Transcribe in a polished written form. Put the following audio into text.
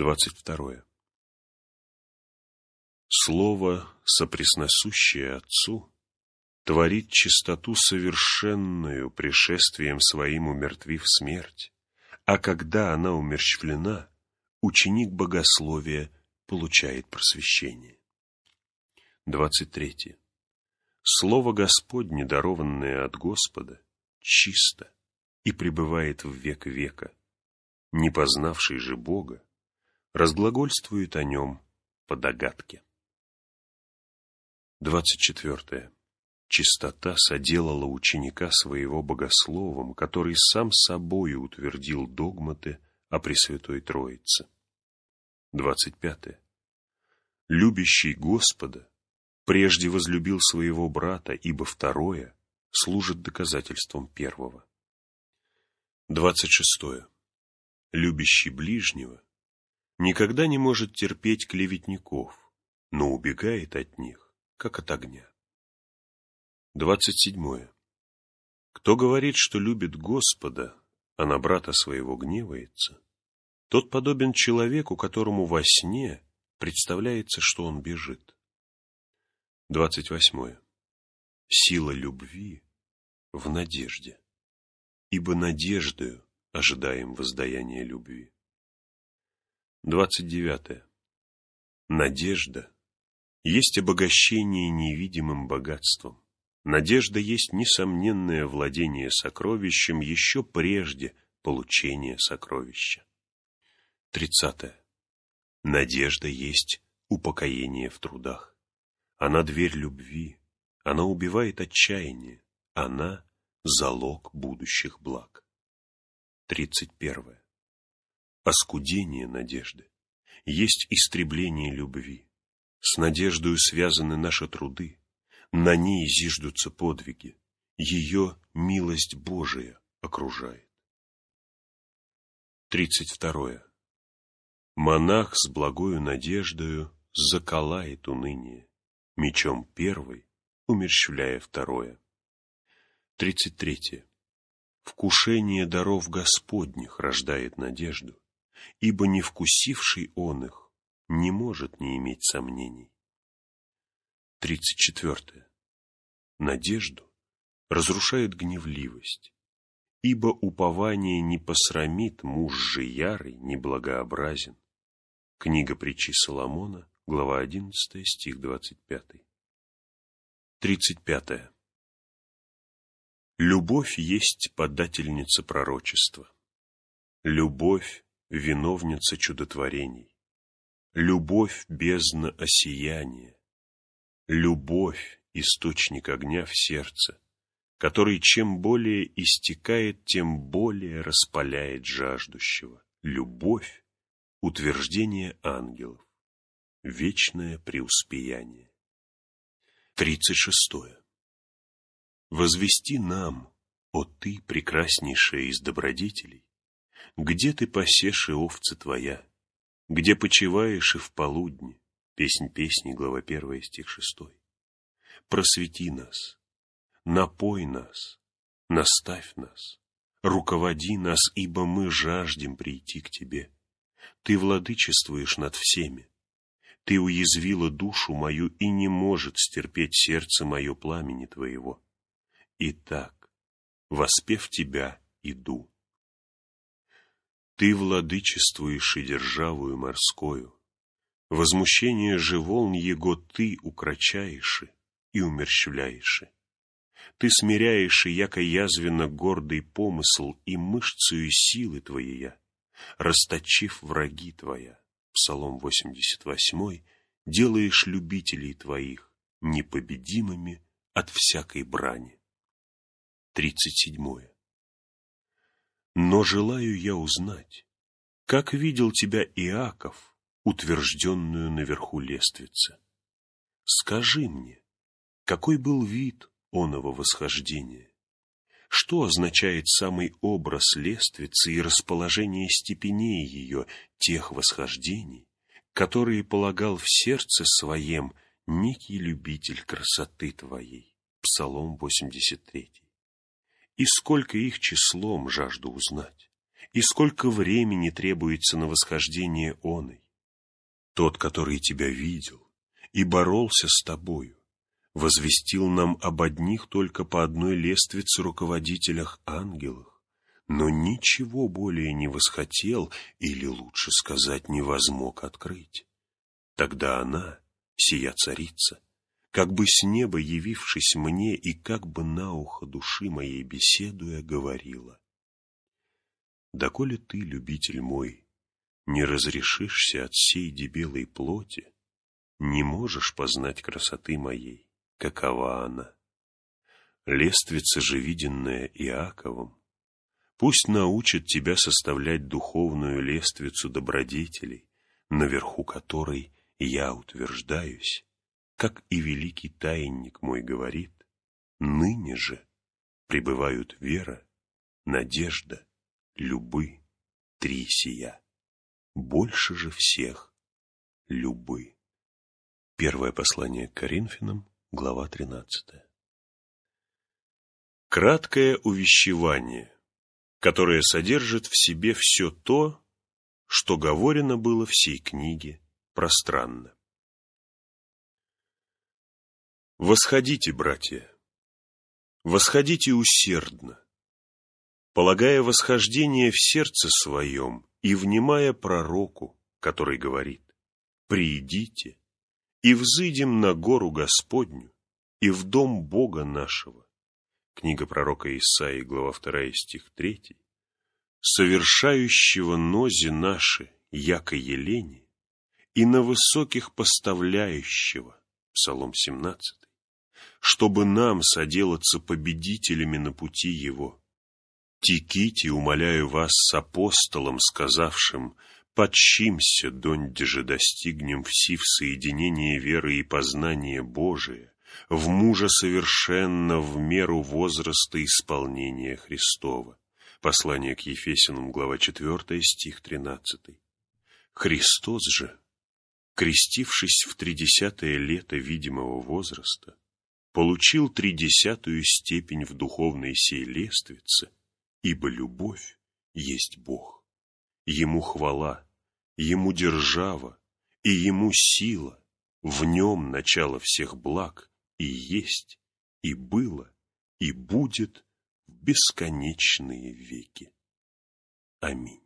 22. Слово, сопресносущее Отцу, творит чистоту совершенную, пришествием своим умертвив смерть, а когда она умерщвлена, ученик богословия получает просвещение. 23. Слово Господне, дарованное от Господа, чисто и пребывает в век века. Не познавший же Бога разглагольствует о нем по догадке. 24. Чистота соделала ученика своего богословом, который сам собою утвердил догматы о Пресвятой Троице. 25. Любящий Господа прежде возлюбил своего брата, ибо второе служит доказательством первого. 26. Любящий ближнего никогда не может терпеть клеветников, но убегает от них, как от огня. 27. Кто говорит, что любит Господа, а на брата своего гневается, тот подобен человеку, которому во сне представляется, что он бежит. 28. Сила любви в надежде, ибо надеждою ожидаем воздаяния любви. 29. Надежда есть обогащение невидимым богатством. Надежда есть несомненное владение сокровищем еще прежде получения сокровища. 30. Надежда есть упокоение в трудах. Она дверь любви, она убивает отчаяние, она залог будущих благ. 31. Оскудение надежды есть истребление любви. С надеждою связаны наши труды, на ней зиждутся подвиги, ее милость Божия окружает. 32. Монах с благою надеждою заколает уныние, мечом первый, умерщвляя второе. 33. Вкушение даров Господних рождает надежду, ибо не вкусивший он их не может не иметь сомнений. 34. Надежду разрушает гневливость, ибо упование не посрамит, муж же ярый, неблагообразен. Книга притчи Соломона, глава 11, стих 25. 35. Любовь есть подательница пророчества. Любовь — виновница чудотворений. Любовь — бездна осияния. Любовь — источник огня в сердце, который чем более истекает, тем более распаляет жаждущего. Любовь — утверждение ангелов, вечное преуспеяние. 36. Возвести нам, о ты, прекраснейшая из добродетелей, где ты пасешь и овцы твоя, где почиваешь и в полудне. Песнь песней, глава 1, стих 6. Просвети нас, напой нас, наставь нас, руководи нас, ибо мы жаждем прийти к тебе. Ты владычествуешь над всеми. Ты уязвила душу мою, и не может стерпеть сердце мое пламени твоего. Итак, воспев тебя, иду. Ты владычествуешь и державою морскою. Возмущение же волн его ты укрочаешь и умерщвляешь. Ты смиряешь, яко язвенно гордый помысл, и мышцею силы твоя, расточив враги твоя. Псалом 88, делаешь любителей твоих непобедимыми от всякой брани. 37. Но желаю я узнать, как видел тебя Иаков, утвержденную наверху лествицы. Скажи мне, какой был вид оного восхождения? Что означает самый образ лествицы и расположение степеней ее, тех восхождений, которые полагал в сердце своем некий любитель красоты твоей? Псалом 83. И сколько их числом жажду узнать, и сколько времени требуется на восхождение оной. Тот, который тебя видел и боролся с тобою, возвестил нам об одних только по одной лествице руководителях ангелах, но ничего более не восхотел, или, лучше сказать, не возмог открыть. Тогда она, сия царица, как бы с неба явившись мне и как бы на ухо души моей беседуя, говорила: «Доколе ты, любитель мой, не разрешишься от сей дебелой плоти, не можешь познать красоты моей, какова она. Лествица же, виденная Иаковом, пусть научит тебя составлять духовную лествицу добродетелей, наверху которой я утверждаюсь, как и великий таинник мой говорит, ныне же пребывают вера, надежда, любы, три сия. Больше же всех любы». Первое послание к Коринфянам, глава 13. Краткое увещевание, которое содержит в себе все то, что говорено было в сей книге пространно. Восходите, братья, восходите усердно, полагая восхождение в сердце своем и внимая пророку, который говорит: «Приидите, и взыдем на гору Господню, и в дом Бога нашего». Книга пророка Исаии, глава 2, стих 3. «Совершающего нози наши, яко елени, и на высоких поставляющего». Псалом 17. «Чтобы нам соделаться победителями на пути его. Теките, умоляю вас, с апостолом, сказавшим: подщимся, донде же достигнем все в соединении веры и познания Божия, в мужа совершенно в меру возраста исполнения Христова». Послание к Ефесянам, глава 4, стих 13. Христос же, крестившись в 30-е лето видимого возраста, получил 30-ю степень в духовной сей лествице, ибо любовь есть Бог. Ему хвала, Ему держава, и Ему сила, в Нем начало всех благ, и есть, и было, и будет в бесконечные веки. Аминь.